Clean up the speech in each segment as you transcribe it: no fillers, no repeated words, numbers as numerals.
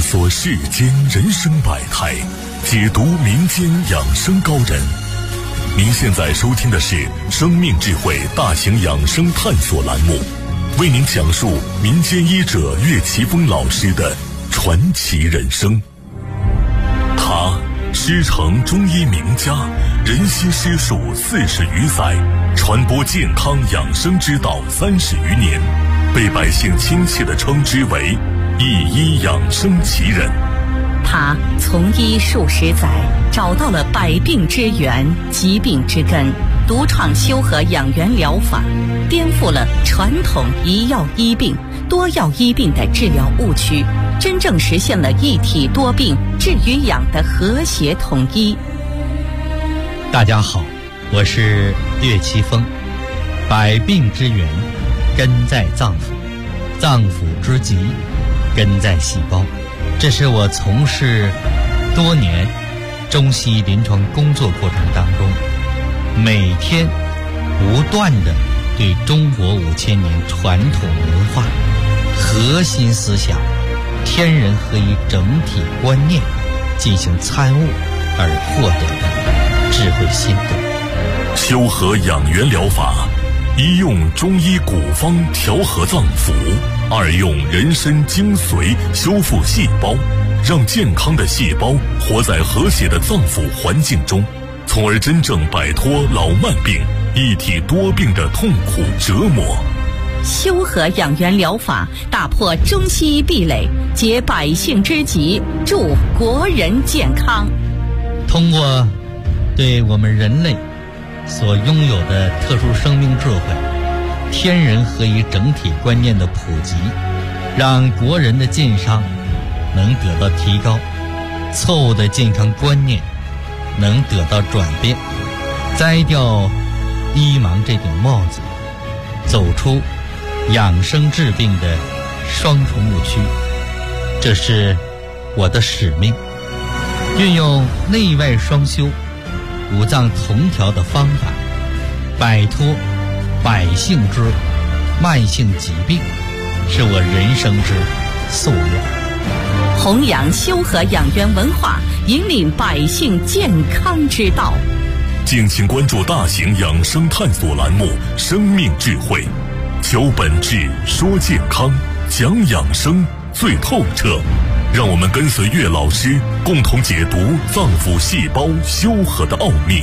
索世间人生百态，解读民间养生高人。您现在收听的是生命智慧大型养生探索栏目，为您讲述民间医者岳奇峰老师的传奇人生。他师承中医名家，人悉师术40余载，传播健康养生之道30余年，被百姓亲切地称之为一医养生奇人。 他从医数十载，找到了百病之源、疾病之根，独创修和养元疗法，颠覆了传统一药医病、多药医病的治疗误区，真正实现了一体多病、治与养的和谐统一。 大家好，我是岳奇峰。百病之源根在脏腑，脏腑之疾根在细胞。这是我从事多年中西医临床工作过程当中，每天不断地对中国5000年传统文化核心思想天人合一整体观念进行参悟而获得的智慧心得。 修和养元疗法，一用中医古方调和脏腑，二用人参精髓修复细胞，让健康的细胞活在和谐的脏腑环境中，从而真正摆脱老慢病、一体多病的痛苦折磨。 修和养元疗法打破中西医壁垒，解百姓之急，助国人健康。 通过对我们人类所拥有的特殊生命智慧、天人合一整体观念的普及，让国人的健康能得到提高，错误的健康观念能得到转变，摘掉医盲这顶帽子，走出养生治病的双重误区。这是我的使命，运用内外双修、五脏同调的方法，摆脱百姓之慢性疾病，是我人生之夙愿。 弘扬修和养元文化，引领百姓健康之道。 敬请关注大型养生探索栏目《生命智慧》，求本质，说健康，讲养生最透彻。让我们跟随岳老师，共同解读脏腑细胞修和的奥秘。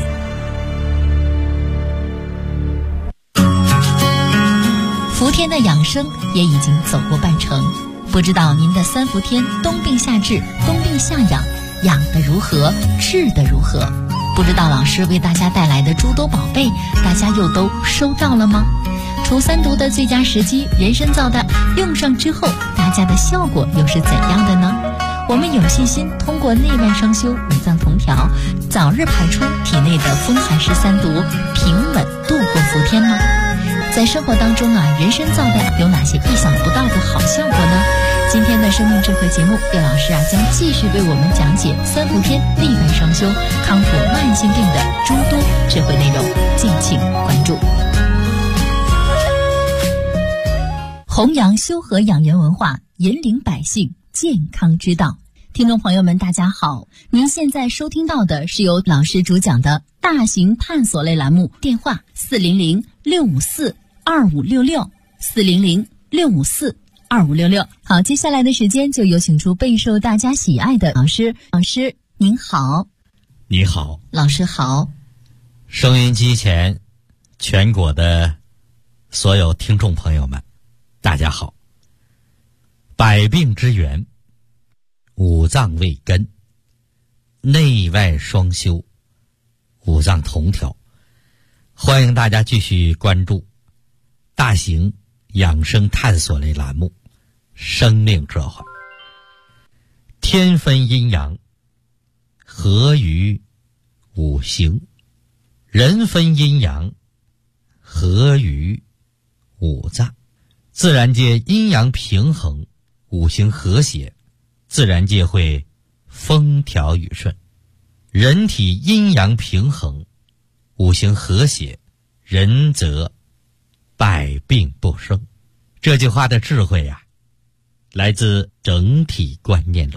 伏天的养生也已经走过半程，不知道您的3伏天冬病夏治、冬病夏养养得如何，治得如何？不知道老师为大家带来的诸多宝贝，大家又都收到了吗？除3毒的最佳时机，人参皂的用上之后，大家的效果又是怎样的呢？我们有信心通过内外双修、五脏同调，早日排出体内的风寒湿3毒，平稳度过伏天吗？在生活当中人参皂的有哪些意想不到的好效果呢？今天的生命智慧节目，岳老师将继续为我们讲解3伏天内外双修康复慢性病的诸多智慧内容，敬请关注。弘扬修和养元文化，引领百姓健康之道。听众朋友们大家好，您现在收听到的是由老师主讲的大型探索类栏目，电话400-654-2566 400-654-2566。好，接下来的时间就有请出备受大家喜爱的老师。老师您好。 你好。 老师好。 收音机前全国的所有听众朋友们大家好。百病之源，五脏为根，内外双修，五脏同调。欢迎大家继续关注大型养生探索类栏目《生命智慧》。天分阴阳，合于五行；人分阴阳，合于五脏。自然界阴阳平衡，五行和谐，自然界会风调雨顺。人体阴阳平衡，五行和谐，人则百病不生。这句话的智慧来自整体观念论。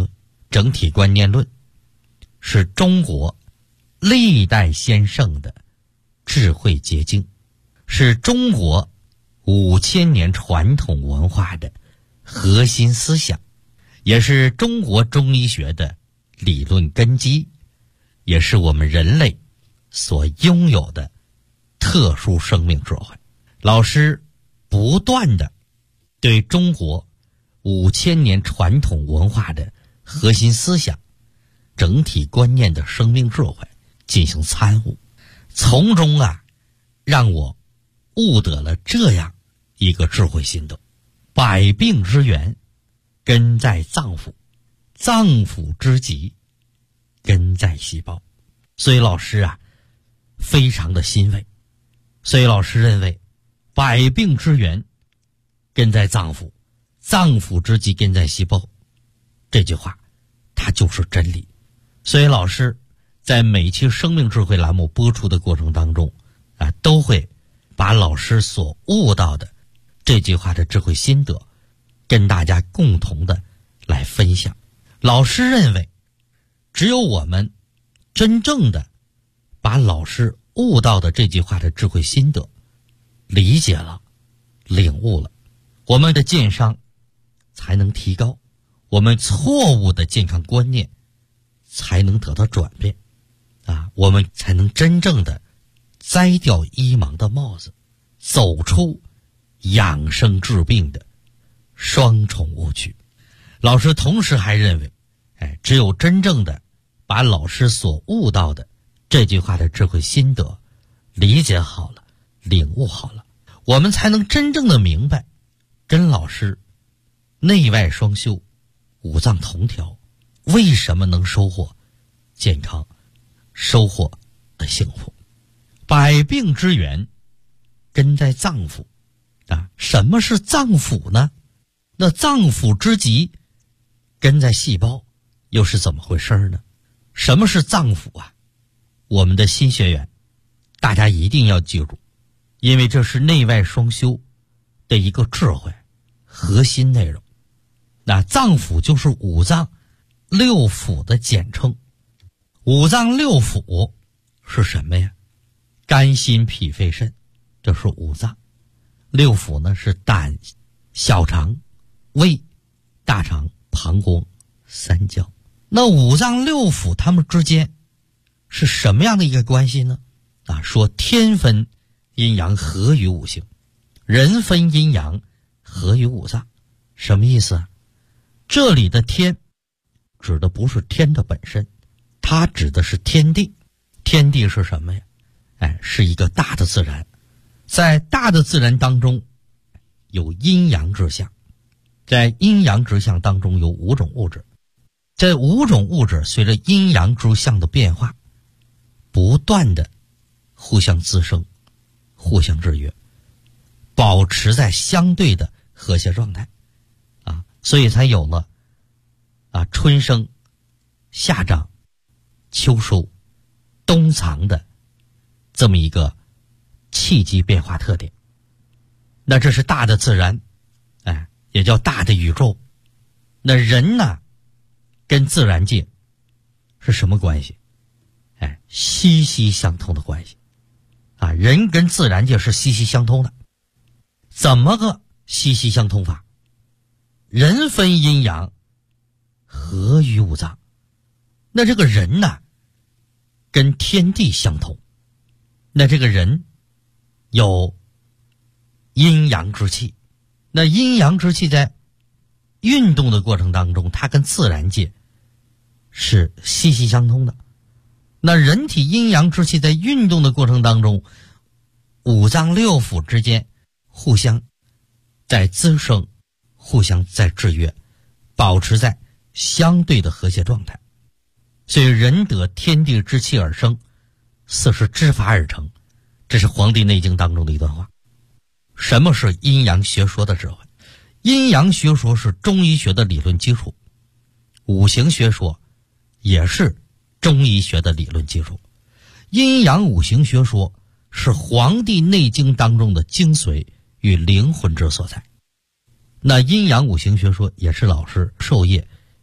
整体观念论是中国历代先圣的智慧结晶，是中国5000年传统文化的核心思想，也是中国中医学的理论根基，也是我们人类所拥有的特殊生命智慧。老师不断的对中国5000年传统文化的核心思想、整体观念的生命智慧进行参悟，从中让我悟得了这样一个智慧心得：百病之源根在脏腑，脏腑之疾根在细胞。所以老师非常的欣慰。所以老师认为百病之源根在脏腑，脏腑之疾根在细胞，这句话它就是真理。所以老师在每期生命智慧栏目播出的过程当中都会把老师所悟到的这句话的智慧心得跟大家共同的来分享。老师认为只有我们真正的把老师悟到的这句话的智慧心得理解了、领悟了，我们的健商才能提高，我们错误的健康观念才能得到转变我们才能真正的摘掉医盲的帽子，走出养生治病的双重误区。老师同时还认为只有真正的把老师所悟到的这句话的智慧心得理解好了、领悟好了，我们才能真正的明白跟老师内外双修、五脏同调为什么能收获健康、收获的幸福。百病之源根在脏腑什么是脏腑呢？那脏腑之疾根在细胞又是怎么回事呢？什么是脏腑我们的新学员大家一定要记住，因为这是内外双修的一个智慧核心内容。那脏腑就是五脏六腑的简称。五脏六腑是什么呀？肝心脾肺肾，这是五脏。六腑呢是胆、小肠、胃、大肠、膀胱、三焦。那五脏六腑它们之间是什么样的一个关系呢？说天分阴阳合于五行，人分阴阳合于五脏。什么意思这里的天指的不是天的本身，它指的是天地。天地是什么呀？是一个大的自然。在大的自然当中有阴阳之象，在阴阳之象当中有5种物质，这5种物质随着阴阳之象的变化不断的互相滋生、互相制约，保持在相对的和谐状态所以才有了春生、夏长、秋收、冬藏的这么一个气机变化特点。那这是大的自然也叫大的宇宙。那人呢跟自然界是什么关系？息息相通的关系人跟自然界是息息相通的。怎么个息息相通法？人分阴阳合于五脏。那这个人呢跟天地相同，那这个人有阴阳之气。那阴阳之气在运动的过程当中，它跟自然界是息息相通的。那人体阴阳之气在运动的过程当中，五脏六腑之间互相在滋生，互相在制约，保持在相对的和谐状态。所以人得天地之气而生，四时之法而成，这是《黄帝内经》当中的一段话。什么是阴阳学说的智慧？阴阳学说是中医学的理论基础，五行学说也是中医学的理论基础。阴阳五行学说是《黄帝内经》当中的精髓与灵魂之所在。那阴阳五行学说也是老师授业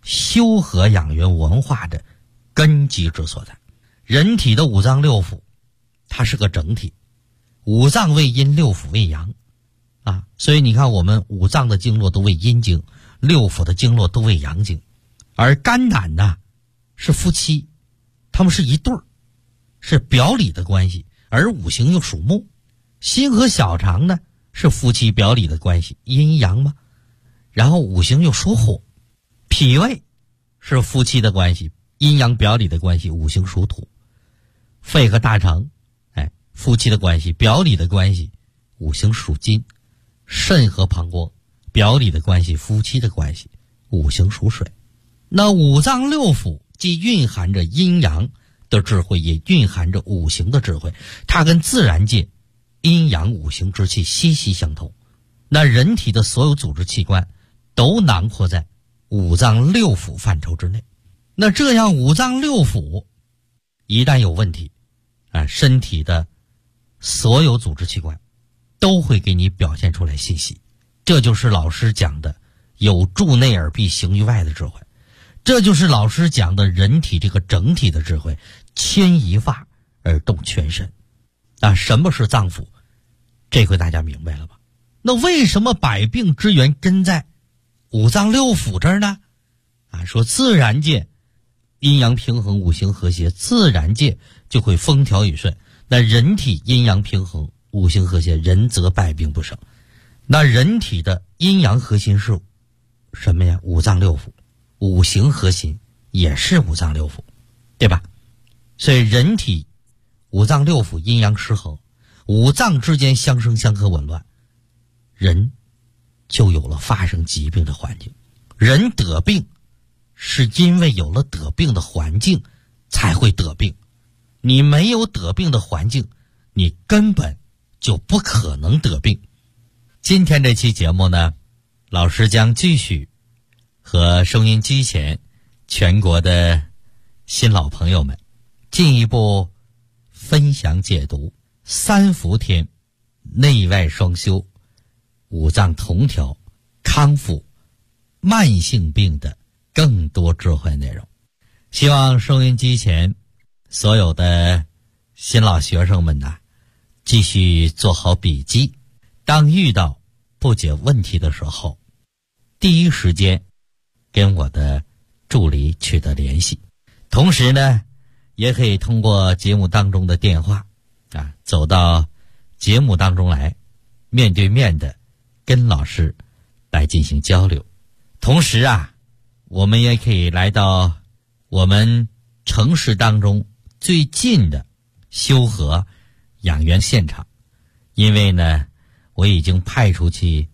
修和养元文化的根基之所在。人体的五脏六腑它是个整体，五脏为阴，六腑为阳啊，所以你看我们五脏的经络都为阴经，六腑的经络都为阳经。而肝胆呢是夫妻，他们是一对儿，是表里的关系，而五行又属木。心和小肠呢是夫妻表里的关系，阴阳嘛，然后五行又属火。脾胃是夫妻的关系，阴阳表里的关系，五行属土。肺和大肠夫妻的关系，表里的关系，五行属金。肾和膀胱表里的关系，夫妻的关系，五行属水。那五脏六腑既蕴含着阴阳的智慧，也蕴含着五行的智慧，它跟自然界阴阳五行之气息息相通。那人体的所有组织器官都囊括在五脏六腑范畴之内。那这样五脏六腑一旦有问题身体的所有组织器官都会给你表现出来信息。这就是老师讲的有助内而必行于外的智慧，这就是老师讲的人体这个整体的智慧，牵一发而动全身什么是脏腑？这回大家明白了吧？那为什么百病之源根在五脏六腑这儿呢？说自然界阴阳平衡，五行和谐，自然界就会风调雨顺。那人体阴阳平衡，五行和谐，人则百病不生。那人体的阴阳核心是什么呀？五脏六腑。五行核心也是五脏六腑，对吧？所以人体五脏六腑阴阳失衡，五脏之间相生相克紊乱，人就有了发生疾病的环境。人得病是因为有了得病的环境才会得病，你没有得病的环境，你根本就不可能得病。今天这期节目呢，老师将继续和收音机前全国的新老朋友们进一步分享解读三伏天内外双修、五脏同调、康复慢性病的更多智慧内容。希望收音机前所有的新老学生们继续做好笔记，当遇到不解问题的时候，第一时间跟我的助理取得联系。同时呢，也可以通过节目当中的电话走到节目当中来，面对面的跟老师来进行交流。同时我们也可以来到我们城市当中最近的修和养元现场，因为呢我已经派出去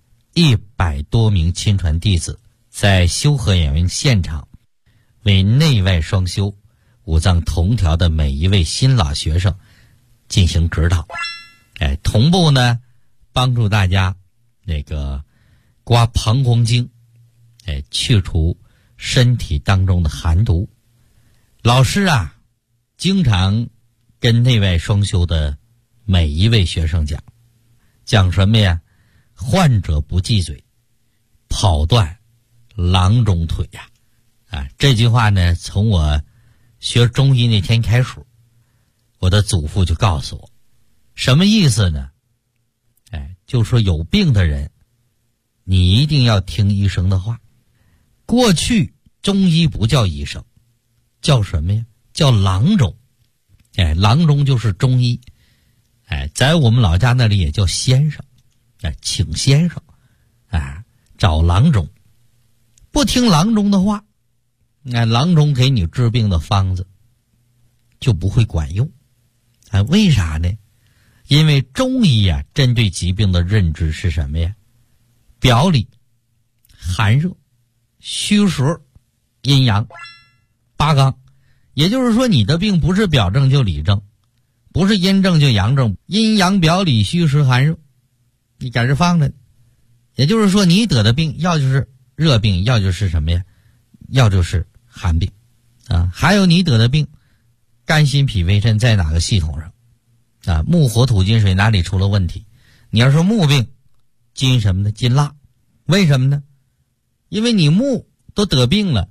100多名亲传弟子，在修和养元现场为内外双修、五脏同调的每一位新老学生进行指导，同步呢帮助大家刮膀胱经，去除身体当中的寒毒。老师经常跟内外双修的每一位学生讲什么呀？患者不忌嘴，跑断郎中腿这句话呢，从我学中医那天开始，我的祖父就告诉我，什么意思呢？就说有病的人，你一定要听医生的话。过去中医不叫医生，叫什么呀？叫郎中。郎中就是中医。在我们老家那里也叫先生。请先生找郎中。不听郎中的话，郎中给你治病的方子就不会管用。为啥呢？因为中医针对疾病的认知是什么呀？表里、寒热、虚实、阴阳、八纲。也就是说，你的病不是表症就里症，不是阴症就阳症，阴阳表里虚实寒热，你在这放着。也就是说，你得的病要就是热病，要就是什么呀？要就是寒病还有你得的病，肝心脾胃肾在哪个系统上木火土金水哪里出了问题？你要说木病，金什么呢？金蜡。为什么呢？因为你木都得病了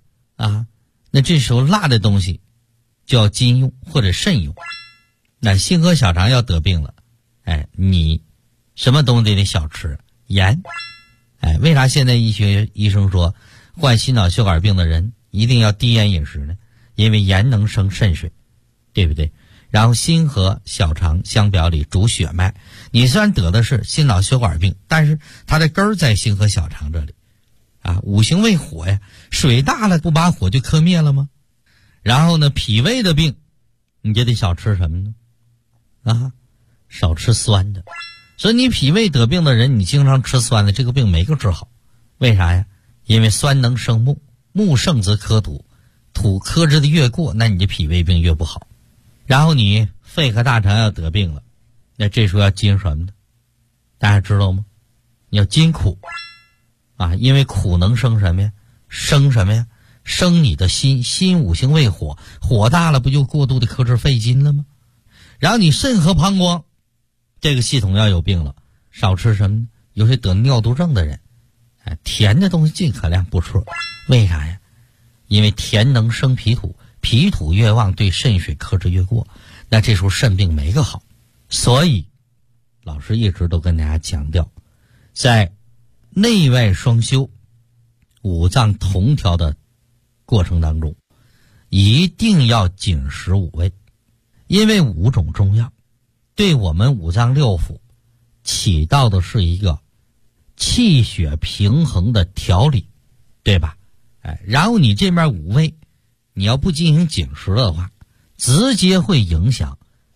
啊，那这时候辣的东西就要禁用或者慎用。那心和小肠要得病了，你什么东西得少吃？盐。为啥现在医生说患心脑血管病的人一定要低盐饮食呢？因为盐能生肾水，对不对？然后心和小肠相表里主血脉，你虽然得的是心脑血管病，但是它的根儿在心和小肠这里啊。五行为火呀，水大了不把火就磕灭了吗？然后呢，脾胃的病你就得少吃什么呢？少吃酸的。所以你脾胃得病的人，你经常吃酸的，这个病没个治好。为啥呀？因为酸能生木，木盛则克土，土克制的越过，那你的脾胃病越不好。然后你肺和大肠要得病了，那这时候要禁什么呢？大家知道吗？你要禁苦因为苦能生什么呀？生什么呀？生你的心，心五行为火，火大了不就过度的克制肺金了吗？然后你肾和膀胱这个系统要有病了，少吃什么呢？有些得尿毒症的人，甜的东西尽可量不吃。为啥呀？因为甜能生脾土，脾土越旺对肾水克制越过，那这时候肾病没个好。所以老师一直都跟大家强调，在内外双修五脏同调的过程当中，一定要紧食五味，因为5种中药对我们五脏六腑起到的是一个气血平衡的调理，对吧？然后你这边5味你要不进行紧食的话，直接会影响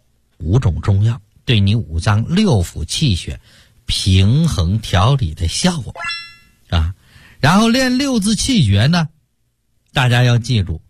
5种中药对你五脏六腑气血平衡调理的效果然后练6字气诀呢，大家要记住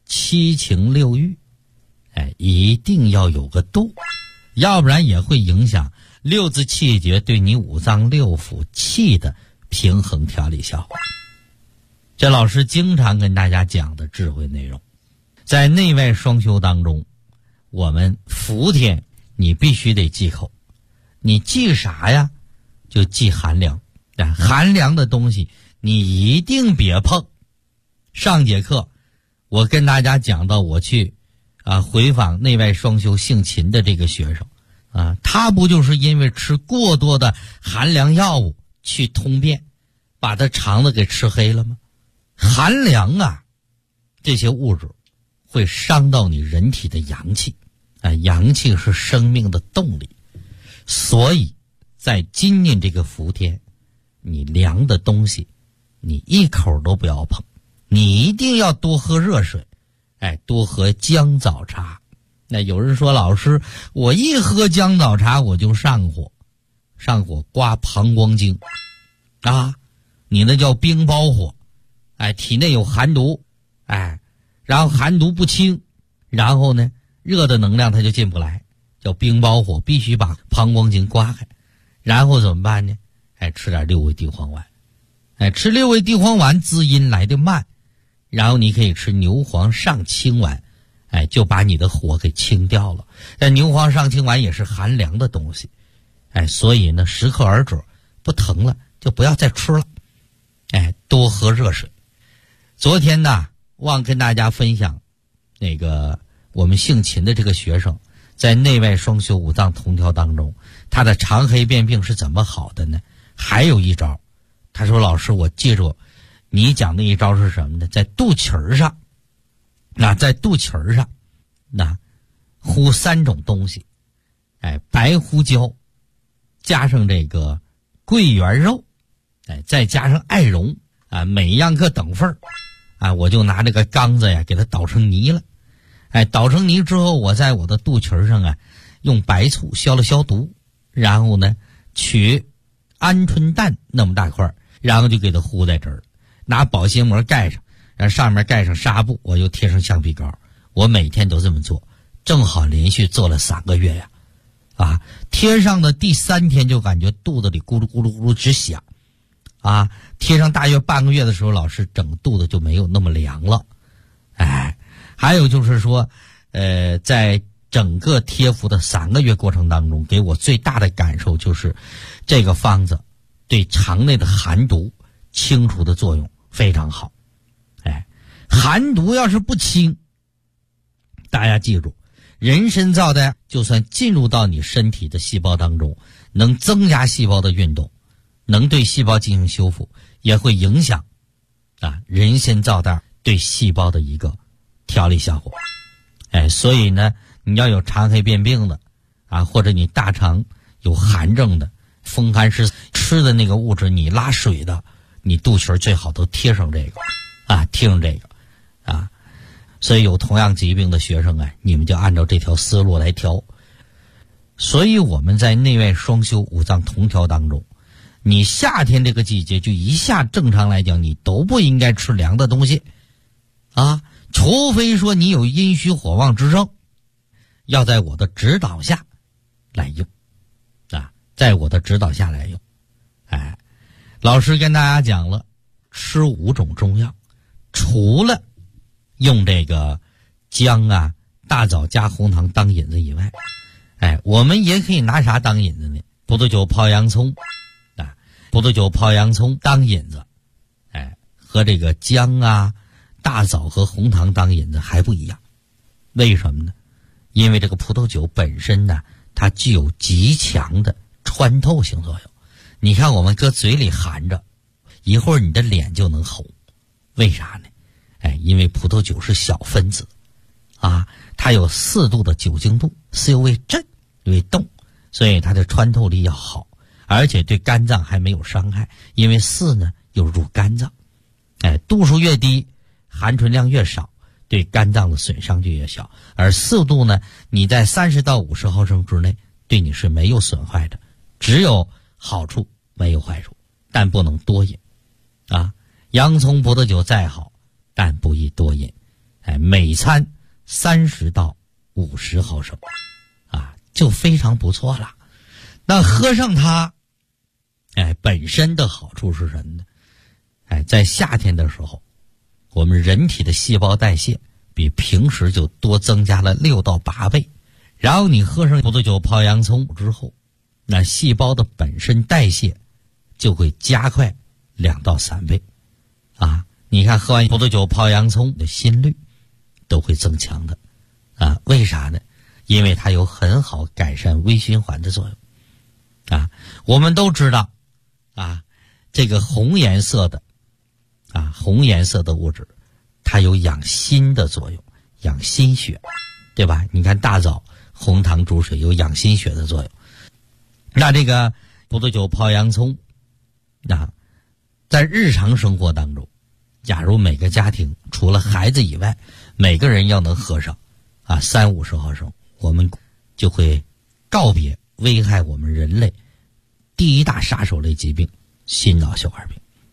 7情6欲，一定要有个度，要不然也会影响6字气诀对你五脏六腑气的平衡调理效果。这老师经常跟大家讲的智慧内容，在内外双修当中，我们伏天你必须得忌口。你忌啥呀？就忌寒凉，寒凉的东西你一定别碰。上节课我跟大家讲到，我去回访内外双修姓秦的这个学生他不就是因为吃过多的寒凉药物去通便，把他肠子给吃黑了吗？寒凉这些物质会伤到你人体的阳气阳气是生命的动力，所以在今年这个伏天，你凉的东西你一口都不要碰，你一定要多喝热水，多喝姜枣茶。那有人说，老师我一喝姜枣茶我就上火刮膀胱经你那叫冰包火，体内有寒毒，然后寒毒不清，然后呢热的能量它就进不来，叫冰包火，必须把膀胱经刮开。然后怎么办呢？吃点6味地黄丸，吃6味地黄丸滋阴来得慢，然后你可以吃牛黄上清丸，就把你的火给清掉了。但牛黄上清丸也是寒凉的东西，所以呢适可而止，不疼了就不要再吃了，多喝热水。昨天呢忘跟大家分享那个我们姓秦的这个学生在内外双修五脏同调当中，他的肠黑便病是怎么好的呢？还有一招，他说老师我记住你讲的一招是什么呢？在肚脐上在肚脐上糊3种东西，白胡椒加上这个桂圆肉，再加上艾绒每样各等份我就拿这个缸子给它捣成泥了，捣成泥之后，我在我的肚脐上用白醋消了消毒，然后呢取鹌鹑蛋那么大块，然后就给它糊在这儿，拿保鲜膜盖上，然后上面盖上纱布，我又贴上橡皮膏。我每天都这么做，正好连续做了3个月呀贴上的第3天就感觉肚子里咕噜咕噜咕噜直响贴上大约半个月的时候，老师整个肚子就没有那么凉了。还有就是说在整个贴服的3个月过程当中，给我最大的感受就是这个方子对肠内的寒毒清除的作用非常好。 寒毒要是不清，大家记住，人参皂苷就算进入到你身体的细胞当中，能增加细胞的运动，能对细胞进行修复，也会影响人参皂苷对细胞的一个调理效果。所以呢，你要有肠黑便病的或者你大肠有寒症的，风寒湿吃的那个物质你拉水的，你肚脐最好都贴上这个贴上这个所以有同样疾病的学生你们就按照这条思路来调。所以我们在内外双修五脏同调当中，你夏天这个季节就一下正常来讲你都不应该吃凉的东西除非说你有阴虚火旺之症，要在我的指导下来用在我的指导下来用。老师跟大家讲了，吃5种中药，除了用这个姜大枣加红糖当引子以外，我们也可以拿啥当引子呢？葡萄酒泡洋葱葡萄酒泡洋葱当引子和这个姜大枣和红糖当引子还不一样。为什么呢？因为这个葡萄酒本身呢，它具有极强的穿透性作用。你看我们搁嘴里含着，一会儿你的脸就能红。为啥呢？因为葡萄酒是小分子它有4度的酒精度，4又为震为动，所以它的穿透力要好，而且对肝脏还没有伤害，因为4呢又入肝脏度数越低，含醇量越少，对肝脏的损伤就越小。而4度呢，你在30到50毫升之内对你是没有损害的，只有好处没有坏处，但不能多饮洋葱葡萄酒再好，但不宜多饮每餐30到50毫升就非常不错了。那喝上它本身的好处是什么呢？在夏天的时候，我们人体的细胞代谢比平时就多增加了6到8倍，然后你喝上葡萄酒泡洋葱之后，那细胞的本身代谢就会加快2到3倍你看喝完葡萄酒泡洋葱的心率都会增强的为啥呢？因为它有很好改善微循环的作用我们都知道这个红颜色的物质它有养心的作用，养心血，对吧？你看大枣红糖煮水有养心血的作用。那这个葡萄酒泡洋葱在日常生活当中，假如每个家庭除了孩子以外，每个人要能喝上30-50毫升，我们就会告别危害我们人类第1大杀手类疾病心脑血管病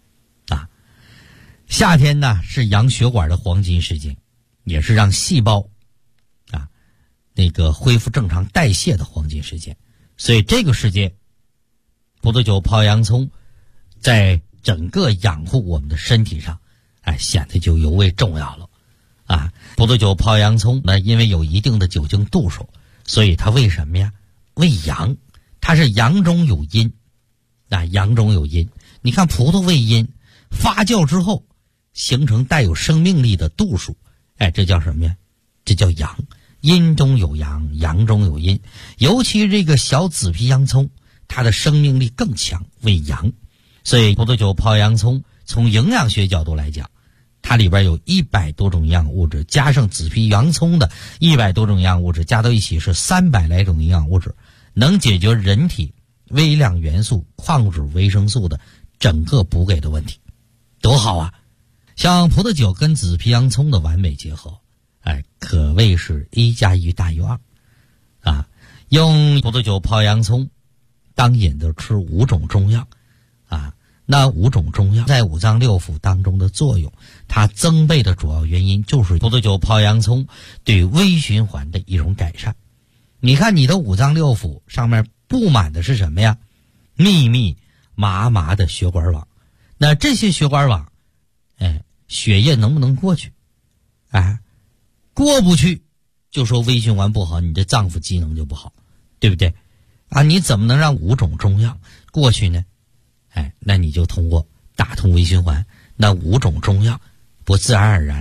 夏天呢是养血管的黄金时间，也是让细胞那个恢复正常代谢的黄金时间。所以这个时间葡萄酒泡洋葱在整个养护我们的身体上显得就尤为重要了葡萄酒泡洋葱呢，因为有一定的酒精度数，所以它为什么呀？为阳，它是阳中有阴阳中有阴。你看葡萄为阴，发酵之后形成带有生命力的度数这叫什么呀？这叫阳。阴中有阳，阳中有阴。尤其这个小紫皮洋葱，它的生命力更强，为阳。所以葡萄酒泡洋葱从营养学角度来讲，它里边有100多种营养物质，加上紫皮洋葱的100多种营养物质，加到一起是300来种营养物质，能解决人体微量元素、矿物质、维生素的整个补给的问题，多好像葡萄酒跟紫皮洋葱的完美结合可谓是1+1大于2用葡萄酒泡洋葱当引子吃5种中药那5种中药在五脏六腑当中的作用，它增倍的主要原因就是葡萄酒泡洋葱对微循环的一种改善。你看你的五脏六腑上面布满的是什么呀？密密麻麻的血管网。那这些血管网血液能不能过去过不去，就说微循环不好，你的脏腑机能就不好，对不对你怎么能让5种中药过去呢？那你就通过打通微循环，那5种中药不自然而然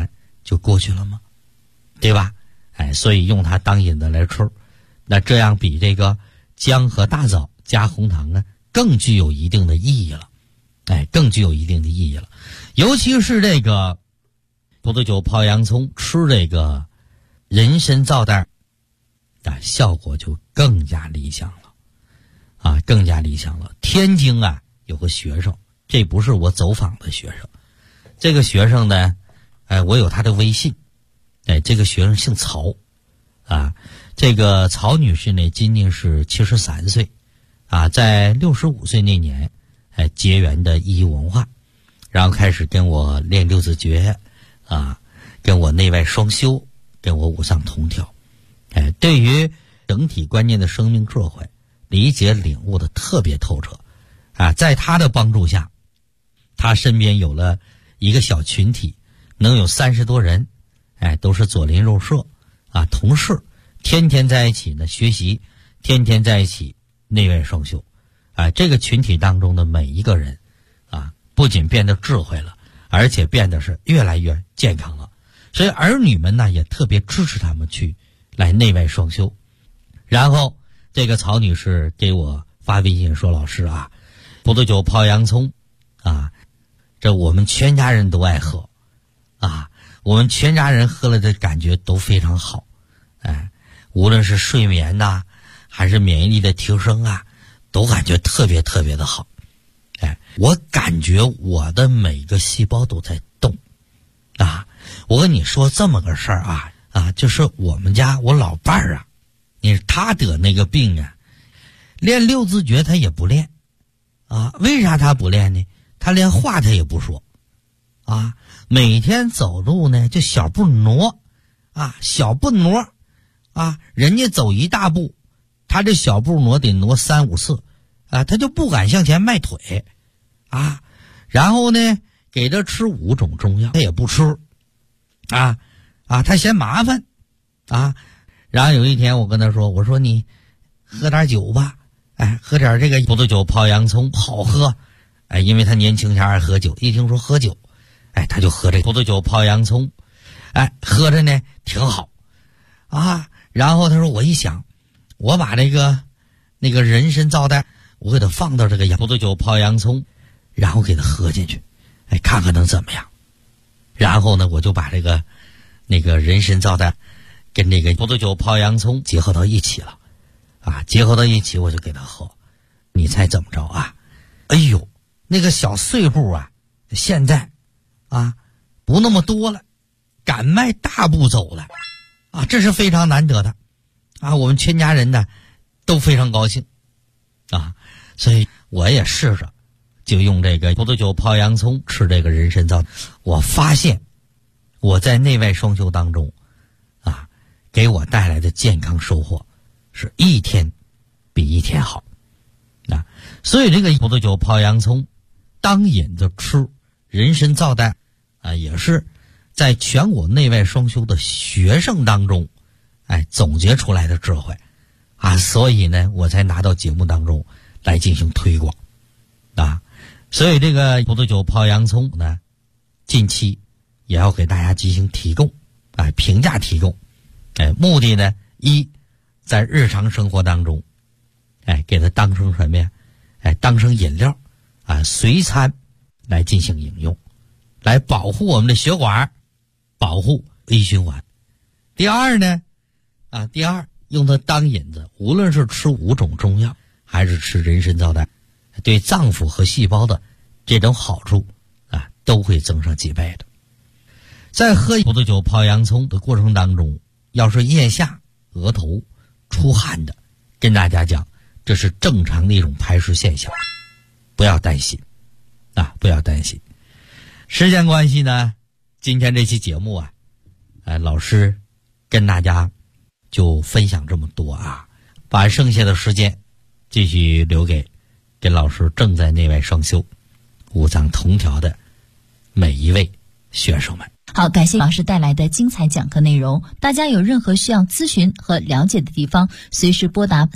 就过去了吗？对吧？所以用它当引子来吃，那这样比这个姜和大枣加红糖呢更具有一定的意义了，更具有一定的意义了。尤其是这个葡萄酒泡洋葱吃这个人参皂蛋，效果就更加理想了，更加理想了。天津有个学生，这不是我走访的学生，这个学生呢，我有他的微信，这个学生姓曹，这个曹女士呢，今年是73岁，在65岁那年，结缘的医文化，然后开始跟我练六字诀，跟我内外双修，跟我五脏同调，对于整体观念的生命智慧理解领悟的特别透彻，在他的帮助下，他身边有了一个小群体，能有30多人，都是左邻右舍同事，天天在一起呢学习，天天在一起内外双修，这个群体当中的每一个人不仅变得智慧了，而且变得是越来越健康了。所以儿女们呢也特别支持他们去来内外双修。然后这个曹女士给我发微信说，老师葡萄酒泡洋葱这我们全家人都爱喝我们全家人喝了的感觉都非常好，无论是睡眠还是免疫力的提升都感觉特别特别的好。我感觉我的每个细胞都在动我跟你说这么个事儿就是我们家我老伴儿他得那个病练六字诀他也不练为啥他不练呢？他连话他也不说每天走路呢就小步挪小步挪人家走一大步，他这小步挪得挪3、5次他就不敢向前迈腿然后呢给他吃5种中药他也不吃他嫌麻烦然后有一天我跟他说，我说你喝点酒吧，喝点这个葡萄酒泡洋葱好喝，因为他年轻前爱喝酒，一听说喝酒他就喝这葡萄酒泡洋葱，喝着呢挺好然后他说，我一想我把那个人参皂蛋我给他放到这个葡萄酒泡洋葱，然后给他喝进去，看看能怎么样。然后呢我就把那个人参皂蛋跟这个葡萄酒泡洋葱结合到一起了结合到一起我就给他喝。你猜怎么着哎呦，那个小碎步现在不那么多了，敢迈大步走了这是非常难得的我们全家人呢都非常高兴所以我也试着就用这个葡萄酒泡洋葱吃这个人参皂，我发现我在内外双修当中给我带来的健康收获是一天比一天好所以这个葡萄酒泡洋葱当引子吃人参皂蛋也是在全国内外双修的学生当中总结出来的智慧所以呢我才拿到节目当中来进行推广所以这个葡萄酒泡洋葱呢近期也要给大家进行提供评价提供目的呢一在日常生活当中给它当成什么呀当成饮料随餐来进行饮用，来保护我们的血管，保护微循环。第二呢用它当引子，无论是吃5种中药还是吃人参皂蛋，对脏腑和细胞的这种好处都会增上几倍的。在喝葡萄酒泡洋葱的过程当中，要是腋下额头出汗的，跟大家讲这是正常的一种排湿现象，不要担心不要担心。时间关系呢，今天这期节目老师跟大家就分享这么多把剩下的时间继续留给老师正在内外双修五脏同调的每一位学生们。 好，感谢老师带来的精彩讲课内容。大家有任何需要咨询和了解的地方，随时拨打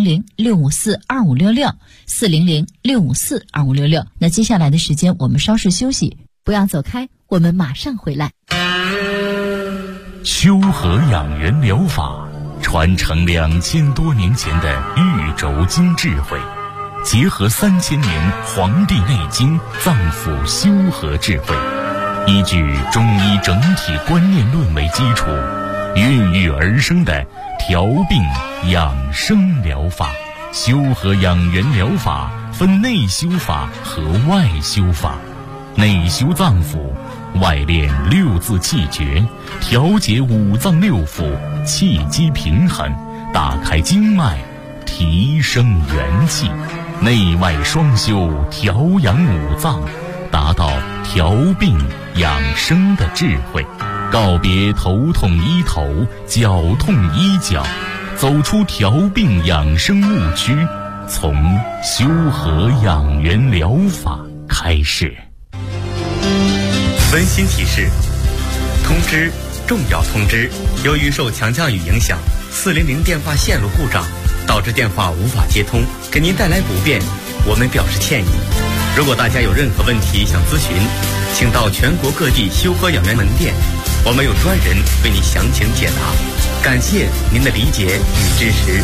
400-654-2566 400-654-2566。那接下来的时间我们稍事休息，不要走开，我们马上回来。 修和养元疗法传承2000多年前的玉轴经智慧，结合3000年《黄帝内经》脏腑修和智慧，依据中医整体观念论为基础，孕育而生的调病养生疗法。修和养元疗法分内修法和外修法，内修脏腑，外练6字气诀，调节5脏6腑，气机平衡，打开经脉，提升元气，内外双修，调养5脏，达到调病养生的智慧，告别头痛医头，脚痛医脚，走出调病养生误区，从修和养元疗法开始。 温馨提示：通知，重要通知！由于受强降雨影响，400电话线路故障，导致电话无法接通，给您带来不便，我们表示歉意。如果大家有任何问题想咨询，请到全国各地修和养元门店，我们有专人为您详情解答。感谢您的理解与支持。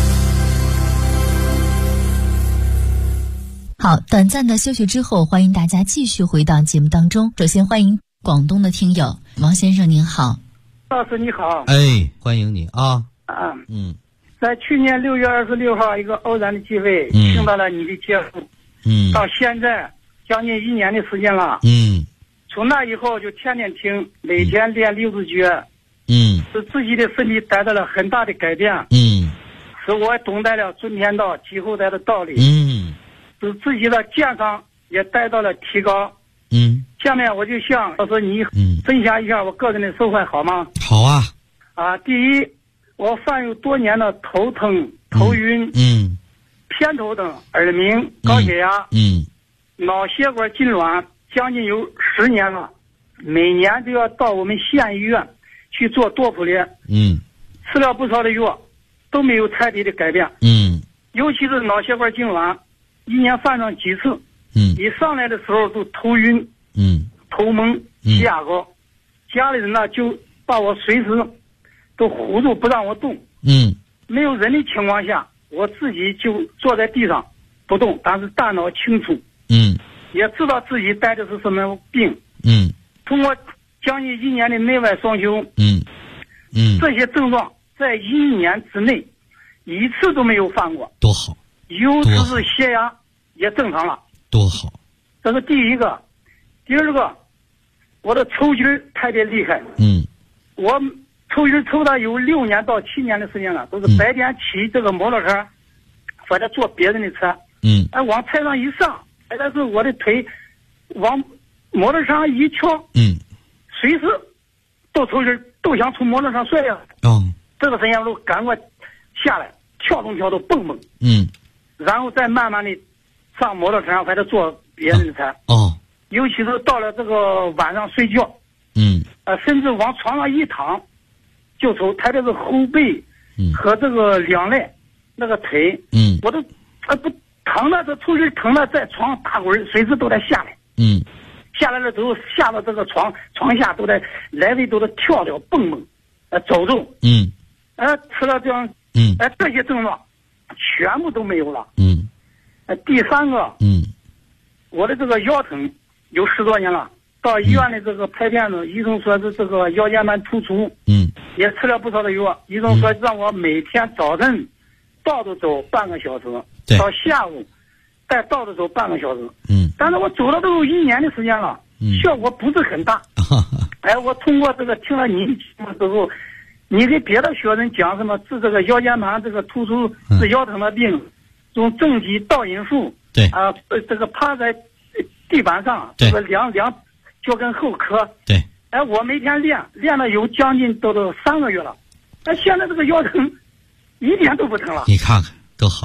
好，短暂的休息之后，欢迎大家继续回到节目当中。首先欢迎广东的听友王先生，您好。 老师你好。 哎，欢迎你啊。 在去年6月26号一个偶然的机会，听到了你的节目，到现在将近1年的时间了。从那以后就天天听，每天练6字诀，使自己的身体得到了很大的改变，使我懂得了尊天道积后代的道理，使自己的健康也得到了提高。下面我就向老师你分享一下我个人的收获好吗？ 好啊。 第一，我患有多年的头疼、头晕、偏头疼、耳鸣、高血压、脑血管痉挛，将近有10年了，每年都要到我们县医院去做多普列，吃了不少的药，都没有彻底的改变。尤其是脑血管痉挛，一年犯上几次，一上来的时候都头晕，头蒙，血压高，家里人呢就把我随时都唬住不让我动。没有人的情况下，我自己就坐在地上不动，但是大脑清楚，也知道自己带的是什么病。通过将近1年的内外双修，这些症状在1年之内一次都没有犯过。 多好！ 尤其是血压也正常了。 多好！ 这是第一个。第二个，我的抽筋特别厉害。我抽筋抽到有6年到7年的时间了，都是白天骑这个摩托车或者坐别人的车，往车上一上，但是我的腿往摩托车上一翘，随时都抽筋，都想从摩托车上摔下来。这个时间我都赶快下来，跳动蹦蹦，然后再慢慢的上摩托车上或者坐别人的车。尤其是到了这个晚上睡觉，甚至往床上一躺就抽，特别是后背和这个两肋那个腿，我都不疼了，这抽筋疼了，在床上打滚，随时都得下来。下来了之后，下到这个床下都得来回都得跳蹦蹦，走动。吃了这样，这些症状全部都没有了。第三个，我的这个腰疼有10多年了，到医院的这个拍片子，医生说是这个腰间盘突出，也吃了不少的药。医生说让我每天早晨倒着走半个小时，到下午再倒着走半个小时。但是我走了都有1年的时间了，效果不是很大。我通过这个听了你的节目之后，你给别的学生讲什么治这个腰间盘这个突出治腰疼的病，用正畸倒引术，这个趴在地板上，这个两脚跟后磕。我每天练了有将近都3个月了，现在这个腰疼一点都不疼了。 你看看多好。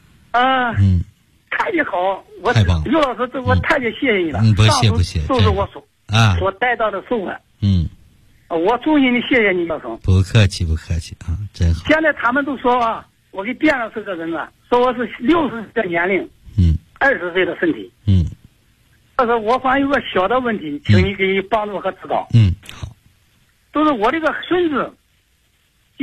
特别好， 太棒了， 刘老师，我特别谢谢你了。 不谢， 都是我所带到的收获。我衷心的谢谢你，老师。 不客气啊，真好。 现在他们都说我给变了这个人了，说我是60岁的年龄，20岁的身体。但是我还有个小的问题，请你给帮助和指导。 好。 都是我这个孙子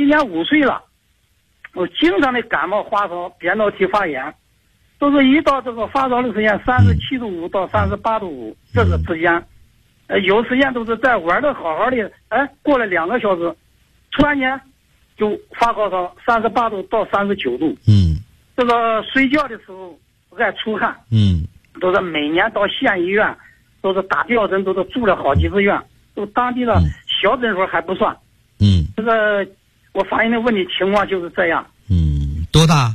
今年5岁了，我经常的感冒发烧，扁桃体发炎，都是一到这个发烧的时间37度5到38度5这个之间，有时间都是在玩的好好的，过了2个小时，突然间就发高烧，38度到39度。这个睡觉的时候爱出汗。都是每年到县医院，都是打吊针，都是住了好几次院，都当地的小诊所还不算。这个我发现的问题情况就是这样。 多大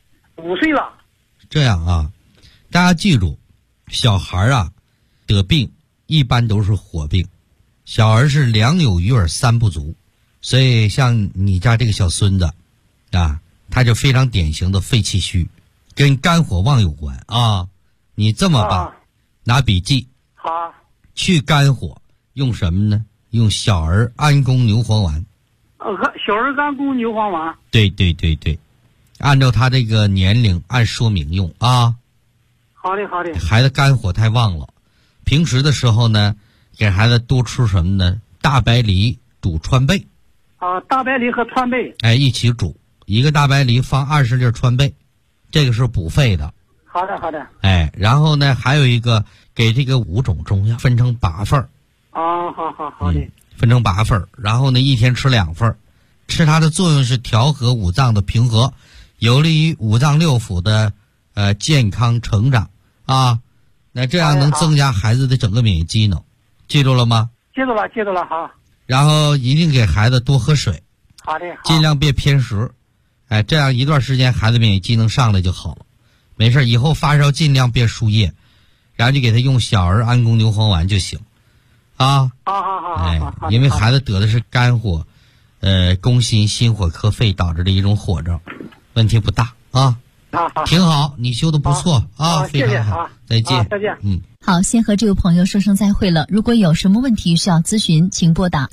？5岁了。 这样啊，大家记住，小孩啊得病一般都是火病，小儿是2有余而3不足，所以像你家这个小孙子啊，他就非常典型的肺气虚，跟肝火旺有关啊。你这么办，拿笔记。 好。 去肝火用什么呢？用小儿安宫牛黄丸。 小儿安宫牛黄丸。 对，按照他这个年龄按说明用啊。 好的。 孩子肝火太旺了，平时的时候呢，给孩子多吃什么呢？大白梨煮川贝。 大白梨和川贝。 一起煮，一个大白梨放20粒川贝，这个是补肺的。 好的。 然后呢，还有一个给这个5种中药分成8份。 好的。 分成8份，然后呢，一天吃2份，吃它的作用是调和五脏的平和，有利于五脏六腑的健康成长啊。那这样能增加孩子的整个免疫机能，记住了吗？ 记住了，好。 然后一定给孩子多喝水。 好的。 尽量别偏食，这样一段时间孩子免疫机能上来就好了。没事，以后发烧尽量别输液，然后就给他用小儿安宫牛黄丸就行啊。好。因为孩子得的是肝火攻心火克肺导致的一种火症，问题不大啊。 好， 挺好，你修的不错啊，非常好。再见。 再见。 好，先和这位朋友说声再会了。如果有什么问题需要咨询，请拨打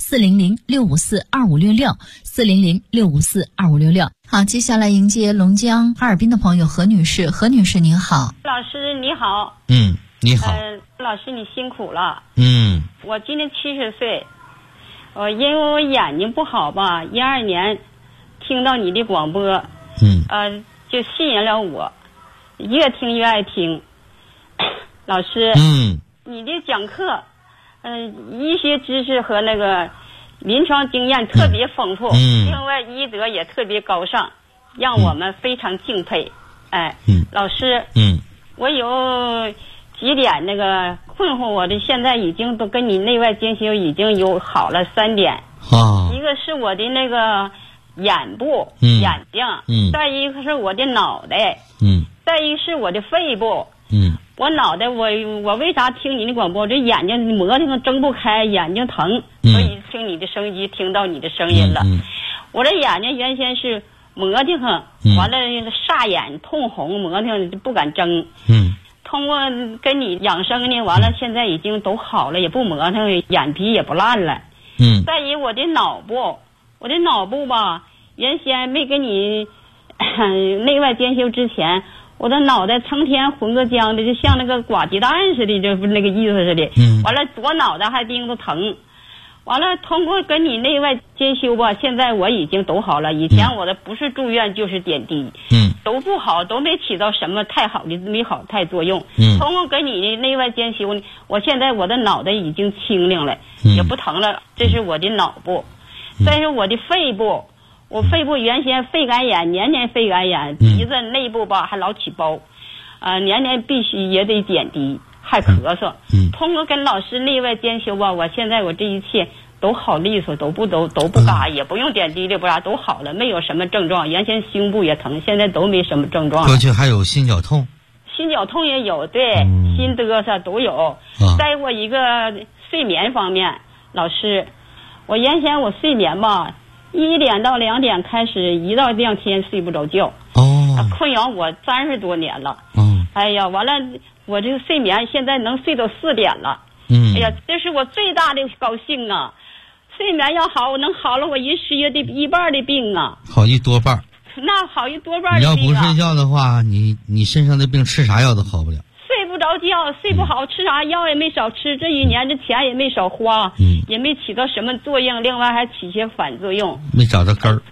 400-654-2566，400-654-2566。好，接下来迎接龙江哈尔滨的朋友何女士。何女士您好。 老师你好。 你好。 老师你辛苦了。我今年70岁，因为我眼睛不好吧，12年听到你的广播，就吸引了我，越听越爱听。老师，你的讲课，医学知识和那个临床经验特别丰富，另外医德也特别高尚，让我们非常敬佩。老师，我有几点那个困惑我的，现在已经都跟你内外兼修已经有好了3点。一个是我的那个眼部，眼睛，再一个是我的脑袋，再一个是我的肺部。我脑袋我为啥听你的广播？这眼睛磨腾睁不开，眼睛疼，所以听你的声音听到你的声音了。我这眼睛原先是磨腾，完了煞眼通红，磨腾不敢睁。通过跟你养生呢，完了现在已经都好了，也不磨腾，眼皮也不烂了。再一我的脑部吧，原先没跟你内外兼修之前，我的脑袋成天混个浆的，就像那个刮鸡蛋似的，就是那个意思似的。完了左脑袋还盯着疼。完了通过跟你内外兼修吧，现在我已经都好了。以前我的不是住院就是点滴，都不好，都没起到什么太好的太作用。通过跟你内外兼修，我现在我的脑袋已经清灵了，也不疼了。这是我的脑部。再是我的肺部，我肺部原先肺肝炎，年年肺肝炎，鼻子内部吧还老起包，年年必须也得点滴，还咳嗽。通过跟老师内外兼修吧，我现在我这一切都好利索，都不嘎，也不用点滴的，不啥都好了，没有什么症状。原先胸部也疼，现在都没什么症状。 过去还有心绞痛， 心绞痛也有，对，心嘚瑟都有。在我一个睡眠方面，老师，我原先我睡眠吧，1点到2点开始，一到2天睡不着觉。困扰我30多年了。哎呀，完了，我这个睡眠现在能睡到4点了。哎呀，这是我最大的高兴啊！睡眠要好，我能好了我一半的病啊！ 好一多半。 那好一多半的病啊！ 你要不睡觉的话，你身上的病吃啥药都好不了。 睡不着觉，睡不好，吃啥药也没少吃，这1年这钱也没少花，也没起到什么作用，另外还起些反作用， 没找着根儿。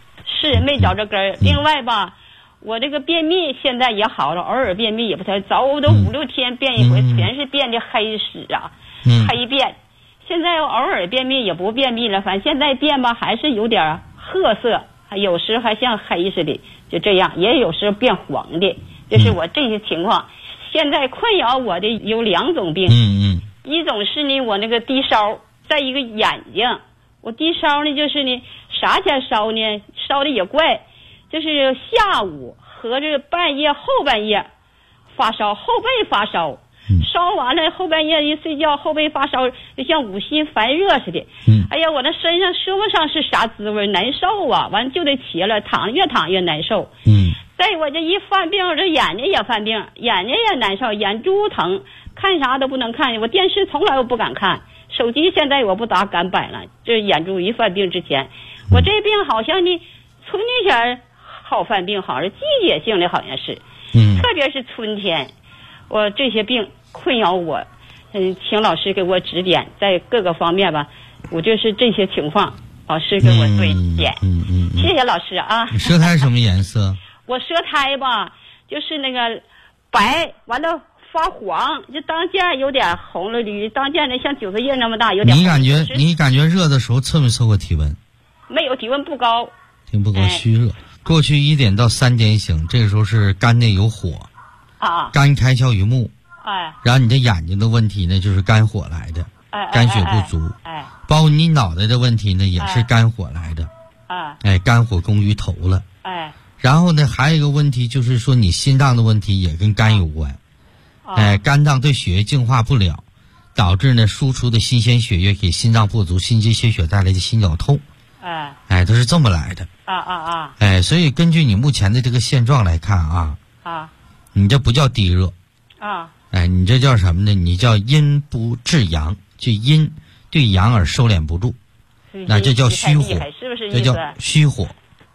是没找着根儿。另外吧，我这个便秘现在也好了，偶尔便秘也不太早，都5、6天便一回，全是便的黑屎啊，黑便。现在偶尔便秘也不便秘了，反正现在便吧还是有点褐色，有时还像黑似的，就这样，也有时候变黄的，这是我这些情况。现在困扰我的有2种病，一种是呢我那个低烧，再一个眼睛，我低烧呢就是呢啥前烧呢，烧的也怪，就是下午和这半夜后半夜发烧，后背发烧。烧完了后半夜一睡觉，后背发烧，就像五心烦热似的。哎呀，我那身上说不上是啥滋味，难受啊！完就得起来，越躺越难受。再我这一犯病，这眼睛也犯病，眼睛也难受，眼珠疼，看啥都不能看。我电视从来我不敢看，手机现在我不咋敢摆了。这眼珠一犯病之前，我这病好像呢，春天前好犯病，好像是季节性的，好像是。特别是春天。我这些病困扰我，请老师给我指点，在各个方面吧，我就是这些情况，老师给我对点。谢谢老师啊。 你舌苔什么颜色？ 我舌苔吧，就是那个白，完了发黄，就当间有点红了绿，当间的像韭菜叶那么大，有点红。 你感觉热的时候测没测过体温？ 没有，体温不高。 体温不高，虚热。过去1点到3点醒，这个时候是肝内有火。肝开窍于目，然后你的眼睛的问题呢，就是肝火来的，肝血不足，包括你脑袋的问题呢，也是肝火来的，肝火攻于头了，然后呢，还有一个问题就是说你心脏的问题也跟肝有关，肝脏对血液净化不了，导致呢输出的新鲜血液给心脏不足，心肌缺血带来的心绞痛，都是这么来的，所以根据你目前的这个现状来看你这不叫低热你这叫什么呢？你叫阴不至阳，就阴对阳而收敛不住，那这叫虚火， 是不是？ 这叫虚火。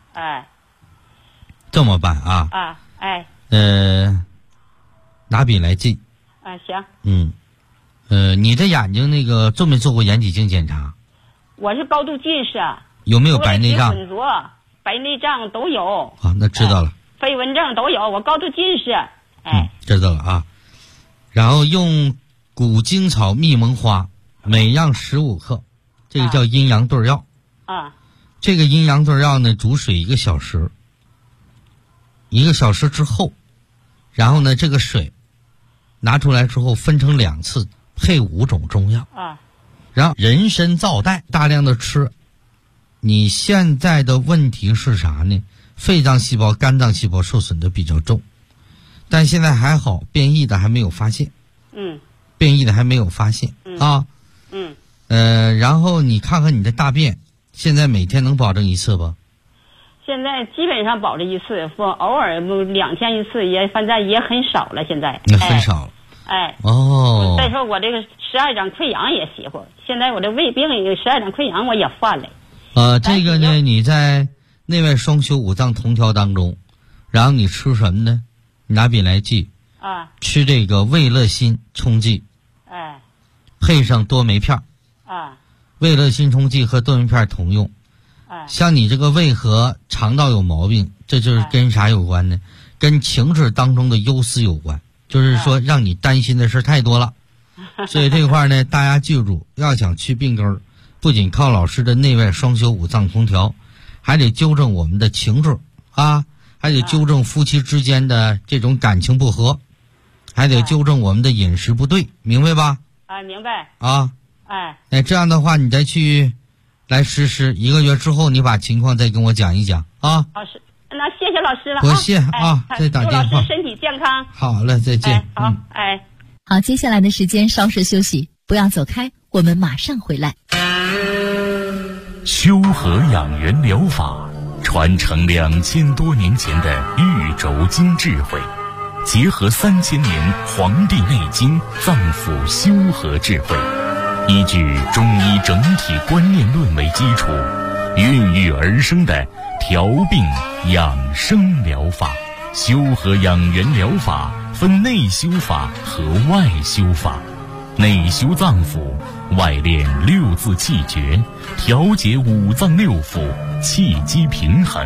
这么办拿笔来记。 行。 你的眼睛那个做没做过眼底镜检查？ 我是高度近视。 有没有白内障？ 白内障都有。 好，那知道了。 飞蚊症都有，我高度近视。 知道了啊。然后用古精草蜜蒙花，每样15克，这个叫阴阳对药。这个阴阳对药呢，煮水1个小时，1个小时之后，然后呢，这个水拿出来之后分成2次，配5种中药。然后人参皂苷大量的吃。你现在的问题是啥呢？肺脏细胞、肝脏细胞受损的比较重，但现在还好，变异的还没有发现。然后你看看你的大便，现在每天能保证1次不？ 现在基本上保证1次，偶尔2天1次，反正也很少了。现在很少了。 再说我这个12掌溃疡也邪乎，现在我这胃病12掌溃疡我也犯了。 这个呢，你在内外双修5脏同调当中，然后你吃什么呢？你拿笔来记。吃这个味乐心冲剂。配上多酶片。味乐心冲剂和多酶片同用。像你这个胃和肠道有毛病，这就是跟啥有关呢？跟情志当中的忧思有关，就是说让你担心的事太多了。所以这块呢，大家记住，要想去病根儿，不仅靠老师的内外双修5脏同调，还得纠正我们的情志还得纠正夫妻之间的这种感情不和，还得纠正我们的饮食不对，明白吧？ 明白。 这样的话你再去来实施1个月之后，你把情况再跟我讲一讲啊。 老师，那谢谢老师了。 不谢再打电话。 祝老师身体健康。 好了，再见。 好，接下来的时间稍事休息，不要走开，我们马上回来。 修和养元疗法传承2000多年前的玉轴经智慧，结合3000年《黄帝内经》脏腑修和智慧，依据中医整体观念论为基础，孕育而生的调病养生疗法。修和养元疗法分内修法和外修法，内修脏腑，外练6字气诀，调节5脏6腑，气机平衡，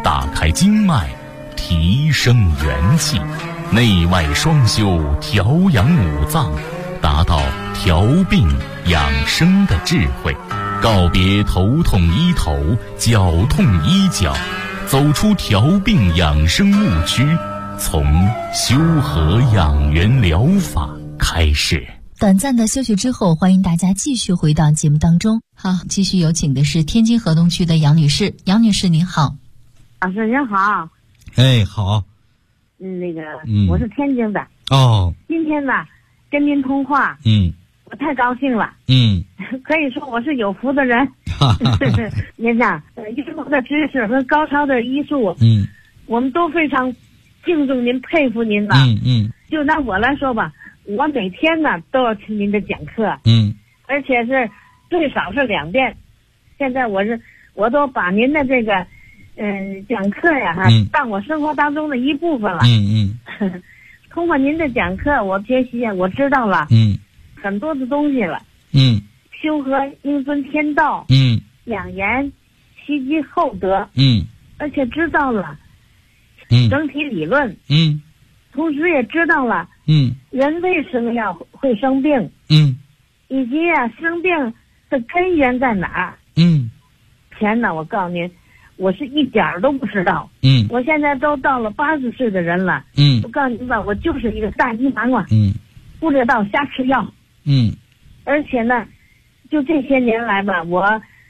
打开经脉，提升元气，内外双修，调养五脏，达到调病养生的智慧，告别头痛医头，脚痛医脚，走出调病养生误区，从修和养元疗法开始。 短暂的休息之后，欢迎大家继续回到节目当中。好，继续有请的是天津河东区的杨女士。杨女士您好。 老师您好。 哎，好。 我是天津的。 哦。 今天呢，跟您通话。我太高兴了。可以说我是有福的人。您讲，医术的知识和高超的医术，我们都非常敬重您、佩服您吧。就拿我来说吧，我每天呢都要听您的讲课。而且是最少是2遍。现在我都把您的这个讲课呀当我生活当中的一部分了。通过您的讲课，我学习我知道了很多的东西了。修和应遵天道。养颜积积厚德。而且知道了整体理论。同时也知道了人为什么会生病。以及生病的根源在哪儿。前呢，我告诉您，我是一点儿都不知道。我现在都到了80岁的人了。我告诉您吧，我就是一个大迷茫了。不知道瞎吃药。而且呢，就这些年来吧，我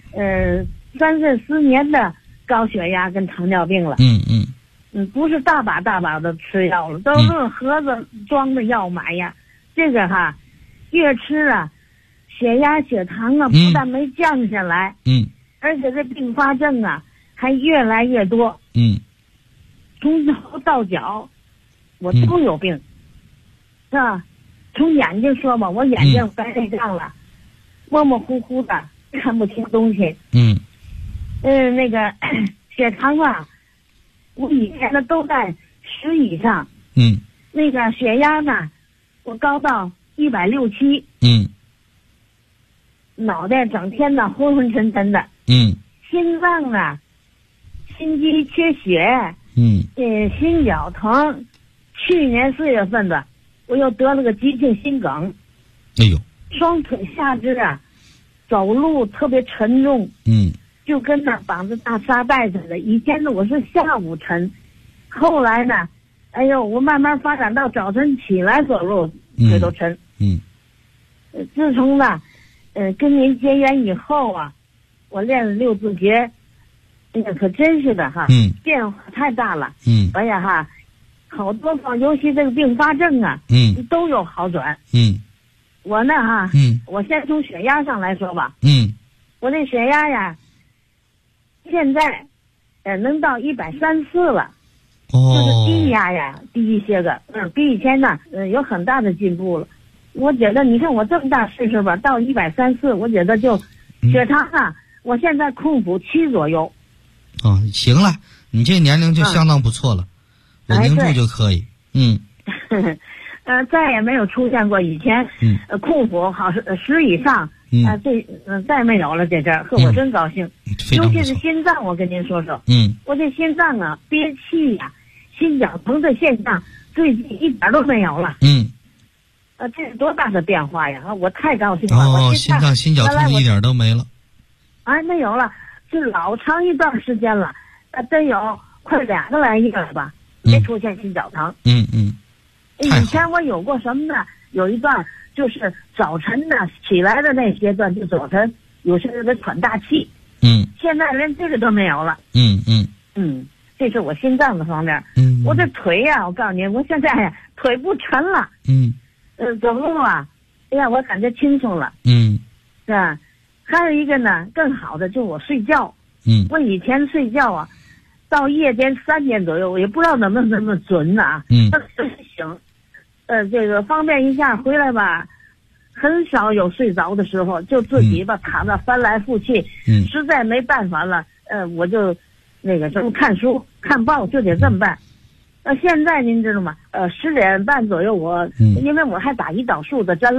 34年的高血压跟糖尿病了。不是大把的吃药了，都论盒子装的药买呀。这个越吃血压血糖不但没降下来。而且这并发症还越来越多。从头到脚我都有病。是吧？从眼睛说吧，我眼睛白内障了，模模糊糊的看不清东西。那个血糖我以前呢都在10以上。那个血压呢，我高到167。脑袋整天的昏昏沉沉的。心脏心肌缺血。心绞疼。去年4月份的我又得了个急性心梗。 哎呦。 双腿下肢走路特别沉重。就跟那绑着大沙袋似的。以前呢我是下午沉，后来呢我慢慢发展到早晨起来走路腿都沉。自从跟您结缘以后我练了6字诀，可真是的变化太大了。哎呀好多尤其这个并发症都有好转。我呢我先从血压上来说吧。我这血压现在能到134了。就是低压低一些个。比以前呢有很大的进步了。我觉得你看我这么大岁数吧，到134，我觉得就血糖我现在控制7左右。 行了，你这年龄就相当不错了，稳定住就可以。 再也没有出现过以前控制好10以上。再没有了这阵儿，我真高兴。尤其是心脏，我跟您说说。我这心脏憋气心绞疼的现象最近一点都没有了。这是多大的变化呀！我太高兴了。 心脏心绞疼一点都没了。 没有了，是老长一段时间了，真有快2个来月了吧，没出现心绞疼。以前我有过什么呢？有一段就是早晨起来的那阶段，就早晨有时候得喘大气。现在连这个都没有了。这是我心脏的方面。我这腿我告诉您，我现在腿不沉了。走路我感觉轻松了。是吧？还有一个呢，更好的就是我睡觉。我以前睡觉到夜间3点左右，我也不知道怎么那么准醒。这个方便一下回来吧，很少有睡着的时候，就自己躺着翻来覆去。实在没办法了，我就什么看书看报，就得这么办。现在您知道吗？10点半左右因为我还打胰岛素的针了，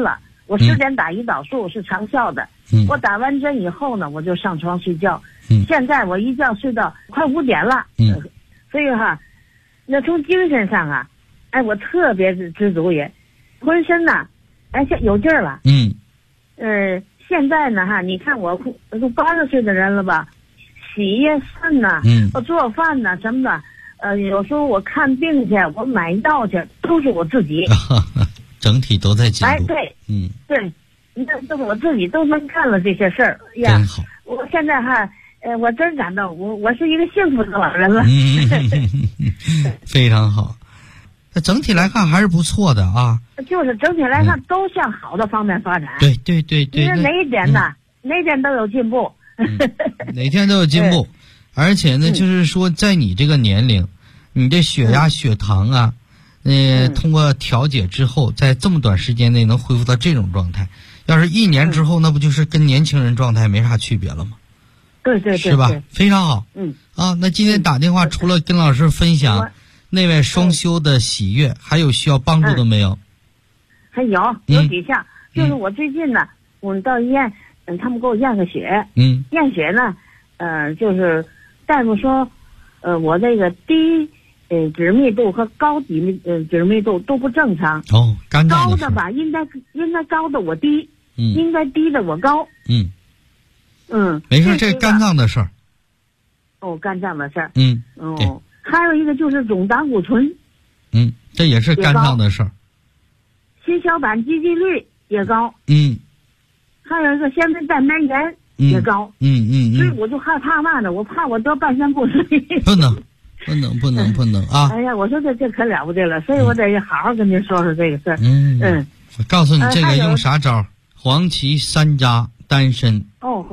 我10点打胰岛素是长效的。我打完针以后呢，我就上床睡觉。现在我一觉睡到快5点了。所以哈，那从精神上啊，哎，我特别知足也，浑身呐，哎，有劲儿了。现在呢哈，你看我都80岁的人了吧，洗呀涮呐，我做饭呐什么的，有时候我看病去，我买药去，都是我自己。 整体都在进步。 哎，对，对，这我自己都能干了这些事儿呀。 真好。 我现在哈，我真感到我是一个幸福的老人了。 非常好。那整体来看还是不错的啊。 就是整体来看都向好的方面发展。 对对对对。 因为哪一点呢？哪一点都有进步。 哪天都有进步，而且呢，就是说在你这个年龄，你的血压、血糖啊，通过调节之后，在这么短时间内能恢复到这种状态。要是1年之后，那不就是跟年轻人状态没啥区别了吗？ 对对对， 是吧？非常好。那今天打电话除了跟老师分享内外双修的喜悦，还有需要帮助的没有？ 还有几项，就是我最近呢，我到医院，他们给我验个血，验血呢，就是大夫说，我这个低脂密度和高脂密度都不正常。 肝脏高的吧，应该高的我低，应该低的我高。 没事，这肝脏的事儿。 肝脏的事儿。 对。 还有一个就是总胆固醇。 这也是肝脏的事儿。 心小板积极率也高。还有一个先天蛋白炎也高。所以我就害怕嘛呢，我怕我得半身不遂。不能啊！哎呀，我说这可了不得了，所以我得好好跟您说说这个事儿。 我告诉你，这个用啥招？黄芪山楂丹参。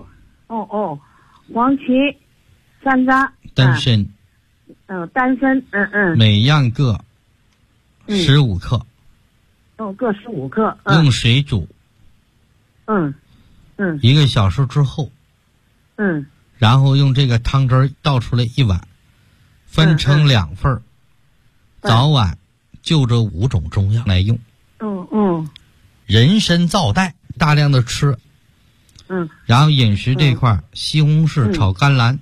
黄芪山楂丹参。 丹参。 每样各15克。 各15克。 用水煮。1个小时之后。然后用这个汤汁倒出来1碗，分成2份，早晚就这5种中药来用。人参皂带大量的吃。然后饮食这块，西红柿炒甘蓝。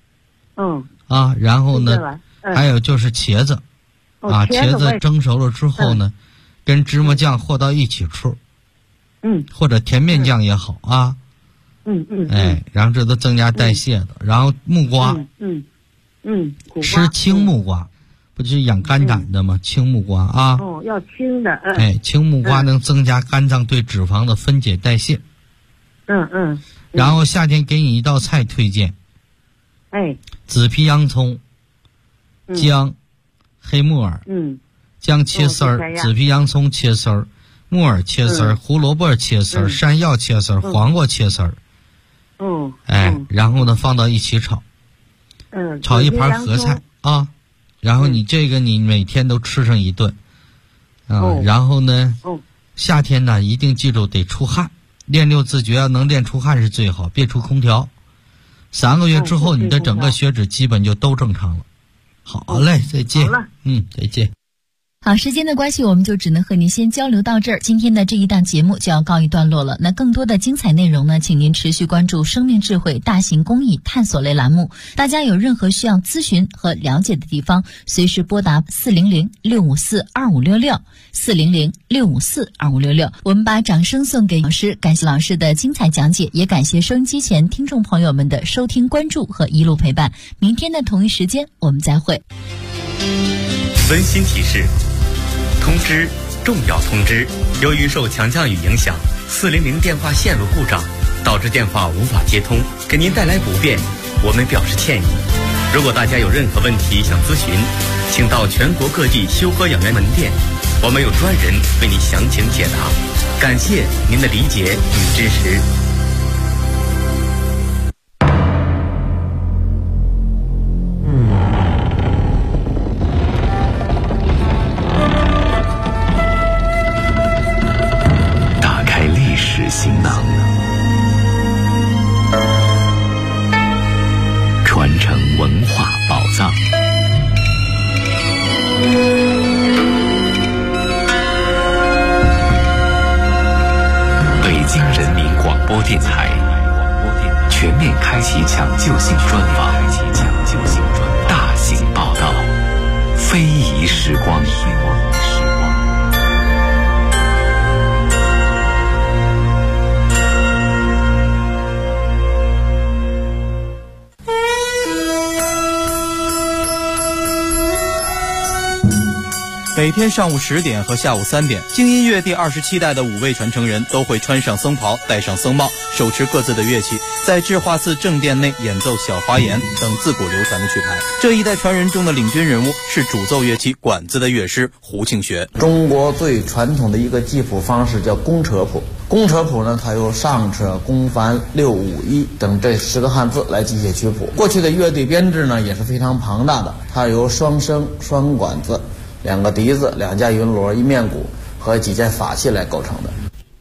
然后呢，还有就是茄子。茄子蒸熟了之后呢，跟芝麻酱和到一起吃。或者甜面酱也好啊。然后这都增加代谢的。然后木瓜。吃青木瓜，不就是养肝胆的吗？青木瓜啊。 要青的。 青木瓜能增加肝脏对脂肪的分解代谢。然后夏天给你一道菜推荐。紫皮洋葱、姜、黑木耳。姜切丝儿，紫皮洋葱切丝儿，木耳切丝儿，胡萝卜切丝儿，山药切丝儿，黄瓜切丝儿。然后呢放到一起炒。炒一盘合菜啊，然后你这个你每天都吃上一顿。然后呢，夏天呢一定记住得出汗，练6字诀要能练出汗是最好，别出空调。3个月之后，你的整个血脂基本就都正常了。好嘞，再见。再见。 好，时间的关系，我们就只能和您先交流到这儿。今天的这一档节目就要告一段落了。那更多的精彩内容呢，请您持续关注生命智慧大型公益探索类栏目。大家有任何需要咨询和了解的地方，随时拨打400-654-2566 400-654-2566。我们把掌声送给老师，感谢老师的精彩讲解，也感谢收音机前听众朋友们的收听关注和一路陪伴。明天的同一时间我们再会。 温馨提示，通知，重要通知，由于受强降雨影响，400电话线路故障，导致电话无法接通，给您带来不便，我们表示歉意。如果大家有任何问题想咨询，请到全国各地修和养元门店，我们有专人为您详情解答。感谢您的理解与支持。 行囊，传承文化宝藏。 播电台全面开启抢救性专访，大型报道，非遗时光。 每天上午10点和下午3点，京音乐第27代的5位传承人都会穿上僧袍，戴上僧帽，手持各自的乐器，在智化寺正殿内演奏小花言等自古流传的曲牌。这一代传人中的领军人物是主奏乐器管子的乐师胡庆学。 中国最传统的一个记谱方式叫公车谱。公车谱呢，它由上车、公繁、六五一等这10个汉字来记写曲谱。过去的乐队编制呢也是非常庞大的，它由双笙、双管子、2个笛子、2架云锣、1面鼓和几件法器来构成的。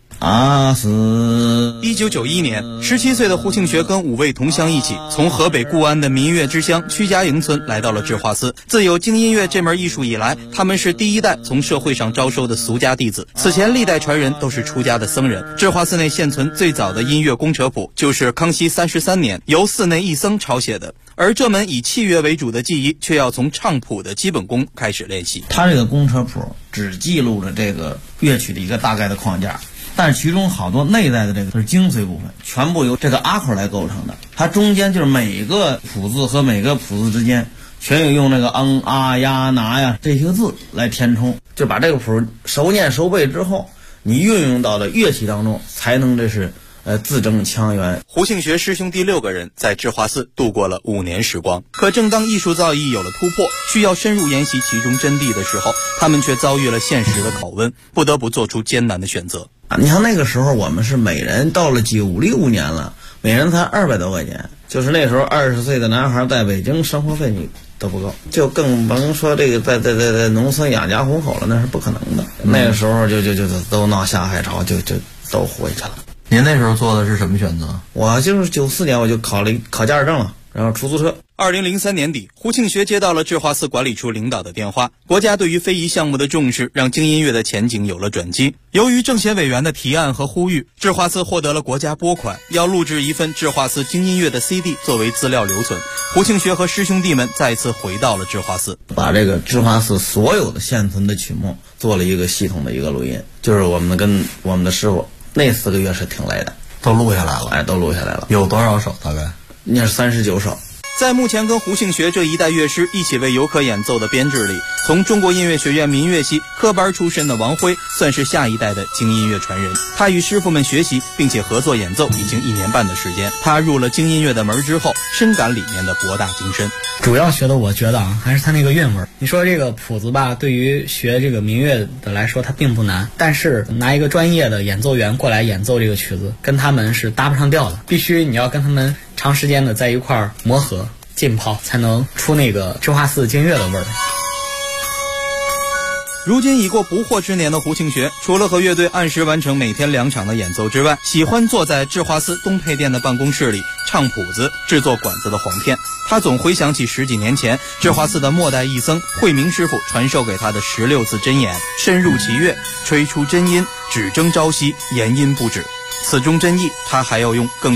1991年，17岁的胡庆学跟5位同乡一起，从河北固安的民乐之乡屈家营村来到了智化寺。自有京音乐这门艺术以来，他们是第一代从社会上招收的俗家弟子。此前历代传人都是出家的僧人。智化寺内现存最早的音乐公车谱，就是康熙33年由寺内一僧抄写的。而这门以器乐为主的技艺，却要从唱谱的基本功开始练习。 他这个公车谱只记录了这个乐曲的一个大概的框架，但是其中好多内在的这个是精髓部分，全部由这个阿口来构成的。它中间就是每个谱字和每个谱字之间全有用那个啊呀拿呀这些字来填充，就把这个谱熟念熟背之后，你运用到了乐器当中，才能这是字正腔圆。 胡庆学师兄弟6个人在智化寺度过了5年时光。可正当艺术造诣有了突破，需要深入研习其中真谛的时候，他们却遭遇了现实的拷问，不得不做出艰难的选择。 你像那个时候我们是每人到了96年了，每人才200多块钱，就是那时候20岁的男孩在北京生活费你都不够，就更甭说这个在农村养家糊口了，那是不可能的。那个时候就都闹下海潮，就都回去了。 您那时候做的是什么选择？ 我就是94年我就考驾驶证了，然后出租车。 2003年底，胡庆学接到了智化寺管理处领导的电话，国家对于非遗项目的重视让京音乐的前景有了转机。由于政协委员的提案和呼吁，智化寺获得了国家拨款，要录制一份智化寺京音乐的 CD 作为资料留存。胡庆学和师兄弟们再次回到了智化寺， 把这个智化寺所有的现存的曲目做了一个系统的一个录音，就是我们跟我们的师傅那4个月是挺累的， 都录下来了。 都录下来了。 有多少首？大概那是39首。 在目前跟胡庆学这一代乐师一起为游客演奏的编制里，从中国音乐学院民乐系科班出身的王辉算是下一代的京音乐传人。他与师傅们学习并且合作演奏已经1年半的时间。他入了京音乐的门之后，深感里面的博大精深。 主要学的我觉得还是他那个韵味。你说这个谱子吧，对于学这个民乐的来说它并不难，但是拿一个专业的演奏员过来演奏这个曲子，跟他们是搭不上调的，必须你要跟他们长时间的在一块儿磨合浸泡，才能出那个智化寺京乐的味儿。 如今已过不惑之年的胡庆学，除了和乐队按时完成每天2场的演奏之外，喜欢坐在智化寺东配殿的办公室里唱谱子、制作管子的簧片。他总回想起10几年前智化寺的末代义僧慧明师傅传授给他的16字真言：深入其乐，吹出真音，只争朝夕，言音不止。此中真意，他还要用更